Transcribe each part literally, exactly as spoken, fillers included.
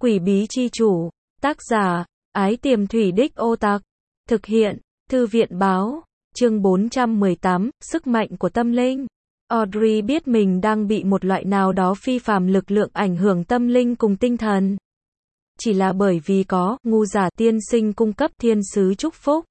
Quỷ bí chi chủ, tác giả, Ái Tiềm Thủy Đích Ô Tặc, thực hiện, Thư viện báo, chương bốn trăm mười tám, sức mạnh của tâm linh. Audrey biết mình đang bị một loại nào đó phi phàm lực lượng ảnh hưởng tâm linh cùng tinh thần. Chỉ là bởi vì có ngu giả tiên sinh cung cấp thiên sứ chúc phúc,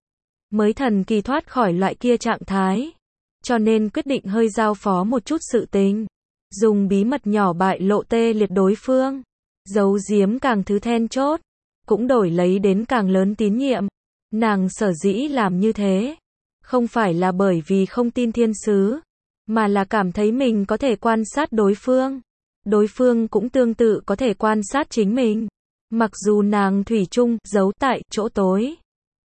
mới thần kỳ thoát khỏi loại kia trạng thái. Cho nên quyết định hơi giao phó một chút sự tình. Dùng bí mật nhỏ bại lộ tê liệt đối phương. Giấu giếm càng thứ then chốt. Cũng đổi lấy đến càng lớn tín nhiệm. Nàng sở dĩ làm như thế. Không phải là bởi vì không tin thiên sứ. Mà là cảm thấy mình có thể quan sát đối phương. Đối phương cũng tương tự có thể quan sát chính mình. Mặc dù nàng thủy chung giấu tại chỗ tối.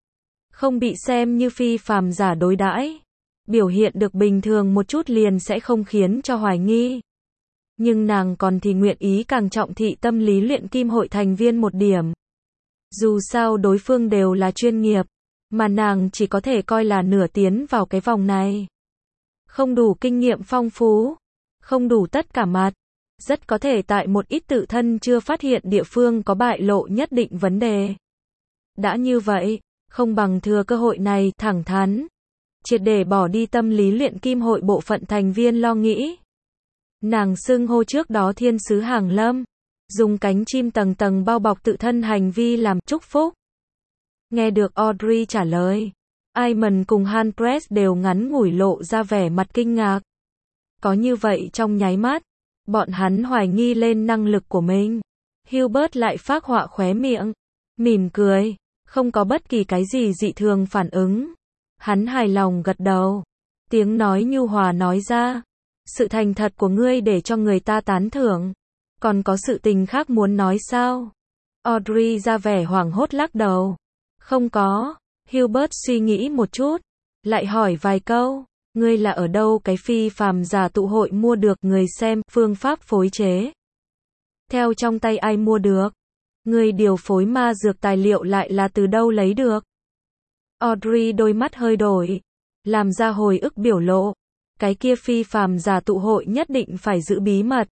Không bị xem như phi phàm giả đối đãi. Biểu hiện được bình thường một chút liền sẽ không khiến cho hoài nghi. Nhưng nàng còn thì nguyện ý càng trọng thị tâm lý luyện kim hội thành viên một điểm. Dù sao đối phương đều là chuyên nghiệp, mà nàng chỉ có thể coi là nửa tiến vào cái vòng này. Không đủ kinh nghiệm phong phú, không đủ tất cả mặt, rất có thể tại một ít tự thân chưa phát hiện địa phương có bại lộ nhất định vấn đề. Đã như vậy, không bằng thừa cơ hội này thẳng thắn. Triệt để bỏ đi tâm lý luyện kim hội bộ phận thành viên lo nghĩ. Nàng xưng hô trước đó thiên sứ hàng lâm, dùng cánh chim tầng tầng bao bọc tự thân hành vi làm chúc phúc. Nghe được Audrey trả lời, Iman cùng Hanpress đều ngắn ngủi lộ ra vẻ mặt kinh ngạc. Có như vậy trong nháy mắt, bọn hắn hoài nghi lên năng lực của mình. Hubert lại phác họa khóe miệng, mỉm cười, không có bất kỳ cái gì dị thường phản ứng. Hắn hài lòng gật đầu. Tiếng nói nhu hòa nói ra. Sự thành thật của ngươi để cho người ta tán thưởng. Còn có sự tình khác muốn nói sao? Audrey ra vẻ hoảng hốt lắc đầu. Không có. Hubert suy nghĩ một chút. Lại hỏi vài câu. Ngươi là ở đâu cái phi phàm giả tụ hội mua được người xem phương pháp phối chế? Theo trong tay ai mua được? Ngươi điều phối ma dược tài liệu lại là từ đâu lấy được? Audrey đôi mắt hơi đổi, làm ra hồi ức biểu lộ. Cái kia phi phàm giả tụ hội nhất định phải giữ bí mật.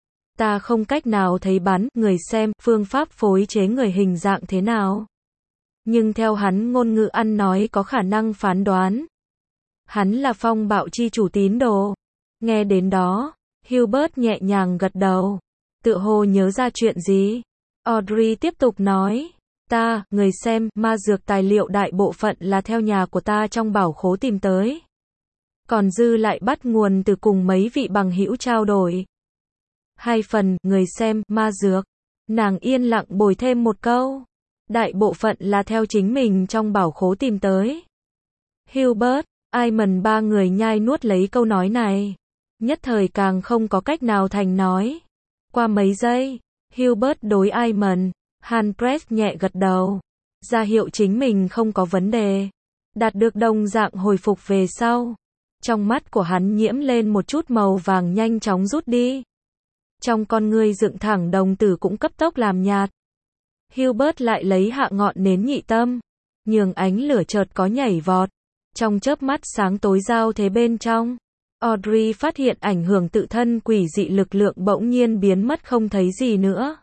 Ta không cách nào thấy bắn người xem phương pháp phối chế người hình dạng thế nào. Nhưng theo hắn ngôn ngữ ăn nói có khả năng phán đoán. Hắn là phong bạo chi chủ tín đồ. Nghe đến đó, Hubert nhẹ nhàng gật đầu. Tựa hồ nhớ ra chuyện gì. Audrey tiếp tục nói. Ta, người xem, ma dược tài liệu đại bộ phận là theo nhà của ta trong bảo khố tìm tới. Còn dư lại bắt nguồn từ cùng mấy vị bằng hữu trao đổi. Hai phần, người xem, ma dược. Nàng yên lặng bồi thêm một câu. Đại bộ phận là theo chính mình trong bảo khố tìm tới. Hubert, Iman ba người nhai nuốt lấy câu nói này. Nhất thời càng không có cách nào thành nói. Qua mấy giây, Hubert đối Iman. Hanpress nhẹ gật đầu, ra hiệu chính mình không có vấn đề. Đạt được đồng dạng hồi phục về sau. Trong mắt của hắn nhiễm lên một chút màu vàng nhanh chóng rút đi. Trong con ngươi dựng thẳng đồng tử cũng cấp tốc làm nhạt. Hubert lại lấy hạ ngọn nến nhị tâm, nhường ánh lửa chợt có nhảy vọt. Trong chớp mắt sáng tối giao thế bên trong, Audrey phát hiện ảnh hưởng tự thân quỷ dị lực lượng bỗng nhiên biến mất không thấy gì nữa.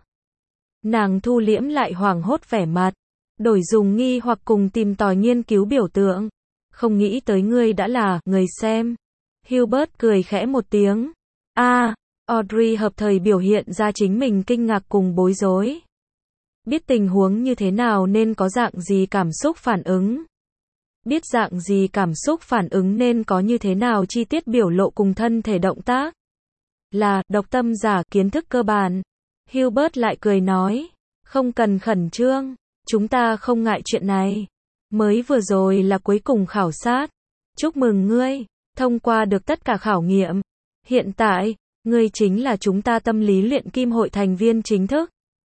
Nàng thu liễm lại hoảng hốt vẻ mặt, đổi dùng nghi hoặc cùng tìm tòi nghiên cứu biểu tượng. Không nghĩ tới ngươi đã là người xem. Hubert cười khẽ một tiếng. A, à, Audrey hợp thời biểu hiện ra chính mình kinh ngạc cùng bối rối. Biết tình huống như thế nào nên có dạng gì cảm xúc phản ứng. Biết dạng gì cảm xúc phản ứng nên có như thế nào chi tiết biểu lộ cùng thân thể động tác. Là độc tâm giả kiến thức cơ bản. Hubert lại cười nói, không cần khẩn trương, chúng ta không ngại chuyện này. Mới vừa rồi là cuối cùng khảo sát. Chúc mừng ngươi, thông qua được tất cả khảo nghiệm. Hiện tại, ngươi chính là chúng ta tâm lý luyện kim hội thành viên chính thức.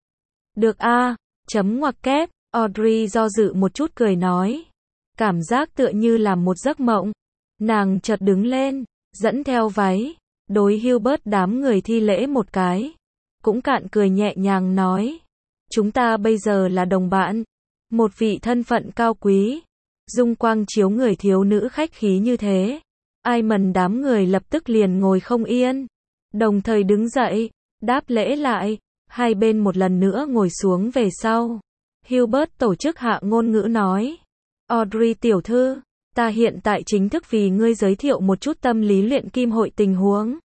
Được a, à, chấm ngoặc kép, Audrey do dự một chút cười nói. Cảm giác tựa như là một giấc mộng. Nàng chợt đứng lên, dẫn theo váy, đối Hubert đám người thi lễ một cái. Cũng cạn cười nhẹ nhàng nói. Chúng ta bây giờ là đồng bạn. Một vị thân phận cao quý. Dung quang chiếu người thiếu nữ khách khí như thế. Iman đám người lập tức liền ngồi không yên. Đồng thời đứng dậy. Đáp lễ lại. Hai bên một lần nữa ngồi xuống về sau. Hubert tổ chức hạ ngôn ngữ nói. Audrey tiểu thư, ta hiện tại chính thức vì ngươi giới thiệu một chút tâm lý luyện kim hội tình huống.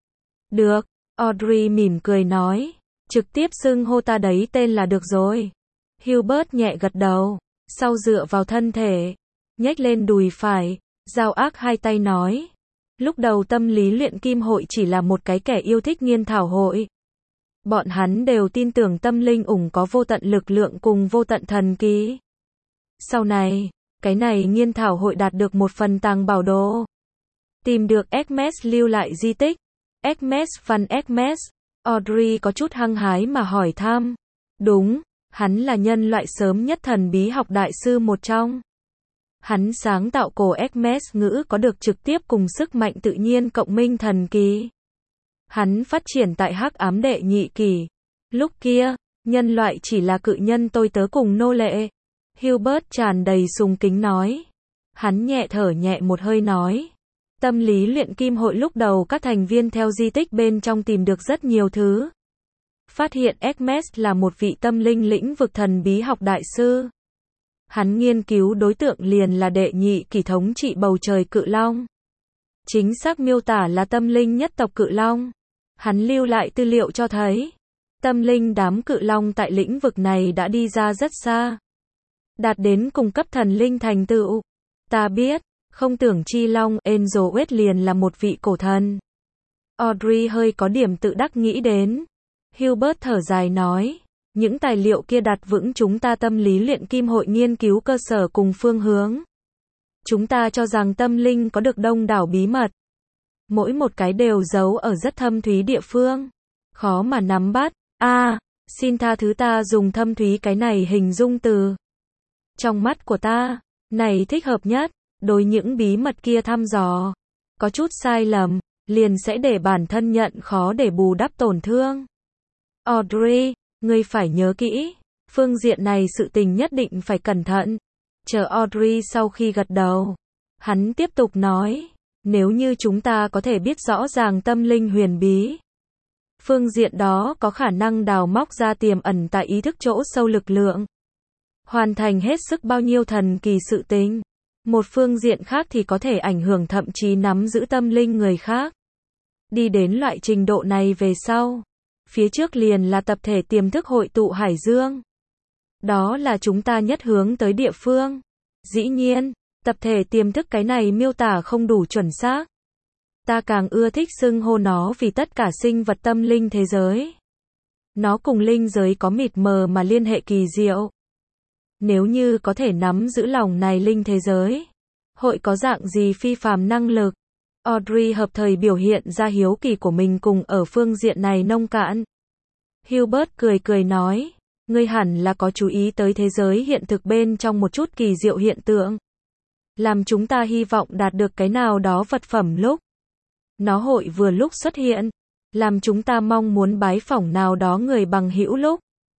Được, Audrey mỉm cười nói. Trực tiếp xưng hô ta đấy tên là được rồi. Hubert nhẹ gật đầu, sau dựa vào thân thể, nhếch lên đùi phải, giao ác hai tay nói. Lúc đầu tâm lý luyện kim hội chỉ là một cái kẻ yêu thích nghiên thảo hội. Bọn hắn đều tin tưởng tâm linh ủng có vô tận lực lượng cùng vô tận thần kỳ. Sau này, cái này nghiên thảo hội đạt được một phần tàng bảo đồ. Tìm được Hermes lưu lại di tích. Hermes van Hermes. Audrey có chút hăng hái mà hỏi thăm. Đúng, hắn là nhân loại sớm nhất thần bí học đại sư một trong. Hắn sáng tạo cổ Hermes ngữ có được trực tiếp cùng sức mạnh tự nhiên cộng minh thần kỳ. Hắn phát triển tại Hắc Ám đệ nhị kỷ. Lúc kia, nhân loại chỉ là cự nhân tôi tớ cùng nô lệ. Hubert tràn đầy sùng kính nói. Hắn nhẹ thở nhẹ một hơi nói. Tâm lý luyện kim hội lúc đầu các thành viên theo di tích bên trong tìm được rất nhiều thứ. Phát hiện Hermes là một vị tâm linh lĩnh vực thần bí học đại sư. Hắn nghiên cứu đối tượng liền là đệ nhị kỷ thống trị bầu trời cự long. Chính xác miêu tả là tâm linh nhất tộc cự long. Hắn lưu lại tư liệu cho thấy, tâm linh đám cự long tại lĩnh vực này đã đi ra rất xa. Đạt đến cùng cấp thần linh thành tựu. Ta biết, không tưởng chi long Angel West liền là một vị cổ thần. Audrey hơi có điểm tự đắc nghĩ đến. Hubert thở dài nói, những tài liệu kia đặt vững chúng ta tâm lý luyện kim hội nghiên cứu cơ sở cùng phương hướng. Chúng ta cho rằng tâm linh có được đông đảo bí mật. Mỗi một cái đều giấu ở rất thâm thúy địa phương. Khó mà nắm bắt. A, à, xin tha thứ ta dùng thâm thúy cái này hình dung từ. Trong mắt của ta, này thích hợp nhất, đối những bí mật kia thăm dò. Có chút sai lầm, liền sẽ để bản thân nhận khó để bù đắp tổn thương. Audrey, ngươi phải nhớ kỹ, phương diện này sự tình nhất định phải cẩn thận. Chờ Audrey sau khi gật đầu, hắn tiếp tục nói, nếu như chúng ta có thể biết rõ ràng tâm linh huyền bí, phương diện đó có khả năng đào móc ra tiềm ẩn tại ý thức chỗ sâu lực lượng, hoàn thành hết sức bao nhiêu thần kỳ sự tình. Một phương diện khác thì có thể ảnh hưởng thậm chí nắm giữ tâm linh người khác. Đi đến loại trình độ này về sau, phía trước liền là tập thể tiềm thức hội tụ hải dương. Đó là chúng ta nhất hướng tới địa phương. Dĩ nhiên, tập thể tiềm thức cái này miêu tả không đủ chuẩn xác. Ta càng ưa thích xưng hô nó vì tất cả sinh vật tâm linh thế giới. Nó cùng linh giới có mịt mờ mà liên hệ kỳ diệu. Nếu như có thể nắm giữ lòng này linh thế giới, hội có dạng gì phi phàm năng lực? Audrey hợp thời biểu hiện ra hiếu kỳ của mình cùng ở phương diện này nông cạn. Hubert cười cười nói, ngươi hẳn là có chú ý tới thế giới hiện thực bên trong một chút kỳ diệu hiện tượng. Làm chúng ta hy vọng đạt được cái nào đó vật phẩm lúc. Nó hội vừa lúc xuất hiện. Làm chúng ta mong muốn bái phỏng nào đó người bằng hữu lúc.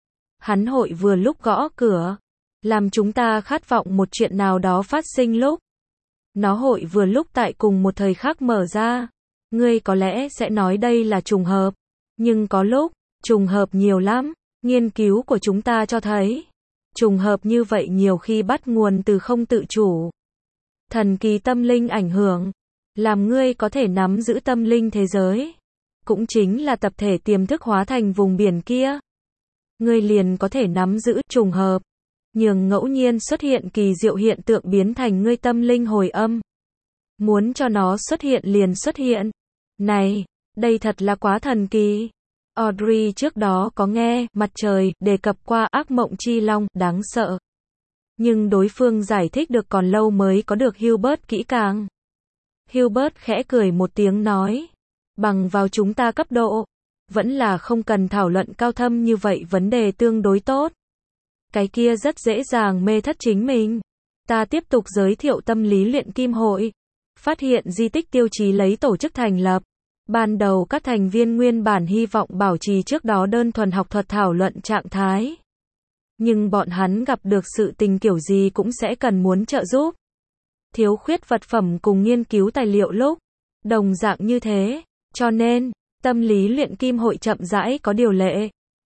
Hắn hội vừa lúc gõ cửa. Làm chúng ta khát vọng một chuyện nào đó phát sinh lúc. Nó hội vừa lúc tại cùng một thời khắc mở ra. Ngươi có lẽ sẽ nói đây là trùng hợp. Nhưng có lúc, trùng hợp nhiều lắm. Nghiên cứu của chúng ta cho thấy. Trùng hợp như vậy nhiều khi bắt nguồn từ không tự chủ. Thần kỳ tâm linh ảnh hưởng. Làm ngươi có thể nắm giữ tâm linh thế giới. Cũng chính là tập thể tiềm thức hóa thành vùng biển kia. Ngươi liền có thể nắm giữ trùng hợp. Nhường ngẫu nhiên xuất hiện kỳ diệu hiện tượng biến thành ngươi tâm linh hồi âm. Muốn cho nó xuất hiện liền xuất hiện. Này, đây thật là quá thần kỳ. Audrey trước đó có nghe mặt trời đề cập qua ác mộng chi long, đáng sợ. Nhưng đối phương giải thích được còn lâu mới có được Hubert kỹ càng. Hubert khẽ cười một tiếng nói, bằng vào chúng ta cấp độ, vẫn là không cần thảo luận cao thâm như vậy vấn đề tương đối tốt. Cái kia rất dễ dàng mê thất chính mình. Ta tiếp tục giới thiệu tâm lý luyện kim hội. Phát hiện di tích tiêu chí lấy tổ chức thành lập. Ban đầu các thành viên nguyên bản hy vọng bảo trì trước đó đơn thuần học thuật thảo luận trạng thái. Nhưng bọn hắn gặp được sự tình kiểu gì cũng sẽ cần muốn trợ giúp. Thiếu khuyết vật phẩm cùng nghiên cứu tài liệu lúc. Đồng dạng như thế. Cho nên, tâm lý luyện kim hội chậm rãi có điều lệ.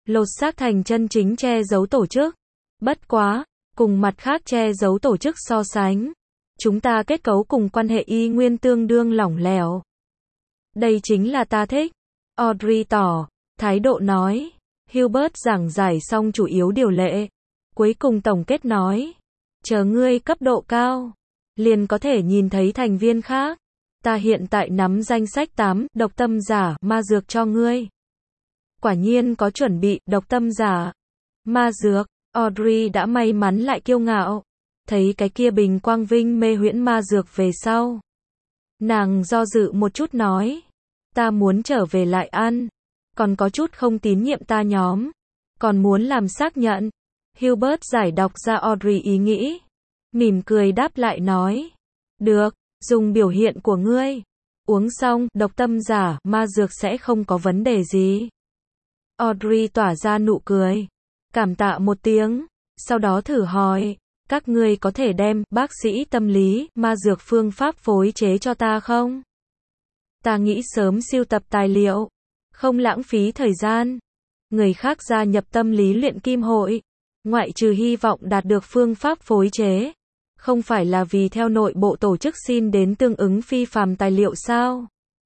lột xác thành chân chính che giấu tổ chức. Bất quá, cùng mặt khác che giấu tổ chức so sánh, chúng ta kết cấu cùng quan hệ y nguyên tương đương lỏng lẻo. Đây chính là ta thích. Audrey tỏ thái độ nói. Hilbert giảng giải xong chủ yếu điều lệ. Cuối cùng tổng kết nói. Chờ ngươi cấp độ cao, liền có thể nhìn thấy thành viên khác. Ta hiện tại nắm danh sách tám độc tâm giả ma dược cho ngươi. Quả nhiên có chuẩn bị độc tâm giả ma dược. Audrey đã may mắn lại kiêu ngạo. Thấy cái kia bình quang vinh mê huyễn ma dược về sau. Nàng do dự một chút nói. Ta muốn trở về lại ăn. Còn có chút không tín nhiệm ta nhóm. Còn muốn làm xác nhận. Hilbert giải đọc ra Audrey ý nghĩ. Mỉm cười đáp lại nói. Được, dùng biểu hiện của ngươi. Uống xong, độc tâm giả, ma dược sẽ không có vấn đề gì. Audrey tỏa ra nụ cười. Cảm tạ một tiếng. Sau đó thử hỏi. Các ngươi có thể đem bác sĩ tâm lý, ma dược phương pháp phối chế cho ta không? Ta nghĩ sớm sưu tập tài liệu. Không lãng phí thời gian. Người khác gia nhập tâm lý luyện kim hội. Ngoại trừ hy vọng đạt được phương pháp phối chế. Không phải là vì theo nội bộ tổ chức xin đến tương ứng phi phàm tài liệu sao?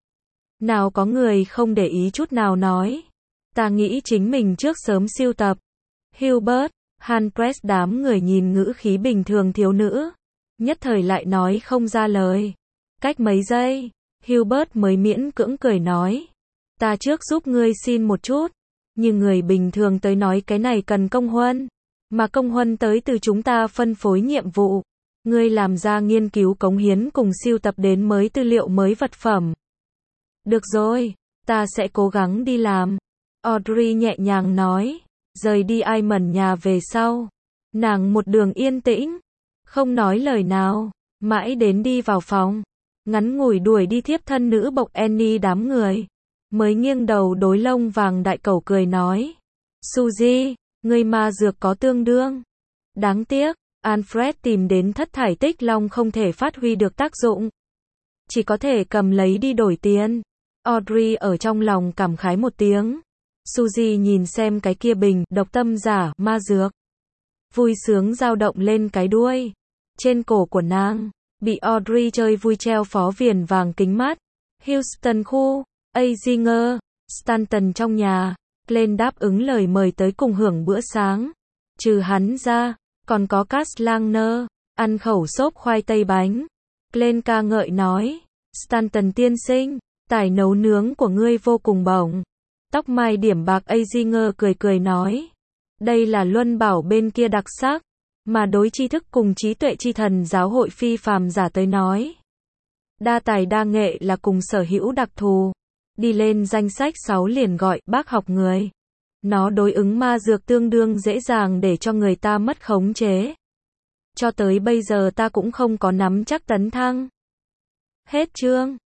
Nào có người không để ý chút nào nói. Ta nghĩ chính mình trước sớm sưu tập. Hilbert, Hanpress đám người nhìn ngữ khí bình thường thiếu nữ. Nhất thời lại nói không ra lời. Cách mấy giây, Hilbert mới miễn cưỡng cười nói. Ta trước giúp ngươi xin một chút. Nhưng người bình thường tới nói cái này cần công huân. Mà công huân tới từ chúng ta phân phối nhiệm vụ. Ngươi làm ra nghiên cứu cống hiến cùng sưu tập đến mới tư liệu mới vật phẩm. Được rồi, ta sẽ cố gắng đi làm. Audrey nhẹ nhàng nói. Rời đi Iman nhà về sau. Nàng một đường yên tĩnh. Không nói lời nào. Mãi đến đi vào phòng. Ngắn ngủi đuổi đi thiếp thân nữ bộc Annie đám người. Mới nghiêng đầu đối lông vàng đại cẩu cười nói. Suzy, ngươi ma dược có tương đương. Đáng tiếc, Alfred tìm đến thất thải tích long không thể phát huy được tác dụng. Chỉ có thể cầm lấy đi đổi tiền. Audrey ở trong lòng cảm khái một tiếng. Suzy nhìn xem cái kia bình độc tâm giả ma dược. Vui sướng dao động lên cái đuôi. Trên cổ của nàng, bị Audrey chơi vui treo phó viền vàng kính mắt. Houston khu, Azinger, Stanton trong nhà. Glenn đáp ứng lời mời tới cùng hưởng bữa sáng. Trừ hắn ra, còn có Cass Langner, ăn khẩu xốp khoai tây bánh. Glenn ca ngợi nói. Stanton tiên sinh, tài nấu nướng của ngươi vô cùng bổng. Tóc mai điểm bạc Azinger cười cười nói. Đây là luân bảo bên kia đặc sắc. Mà đối tri thức cùng trí tuệ chi thần giáo hội phi phàm giả tới nói. Đa tài đa nghệ là cùng sở hữu đặc thù. Đi lên danh sách sáu liền gọi bác học người. Nó đối ứng ma dược tương đương dễ dàng để cho người ta mất khống chế. Cho tới bây giờ ta cũng không có nắm chắc tấn thăng. Hết chương.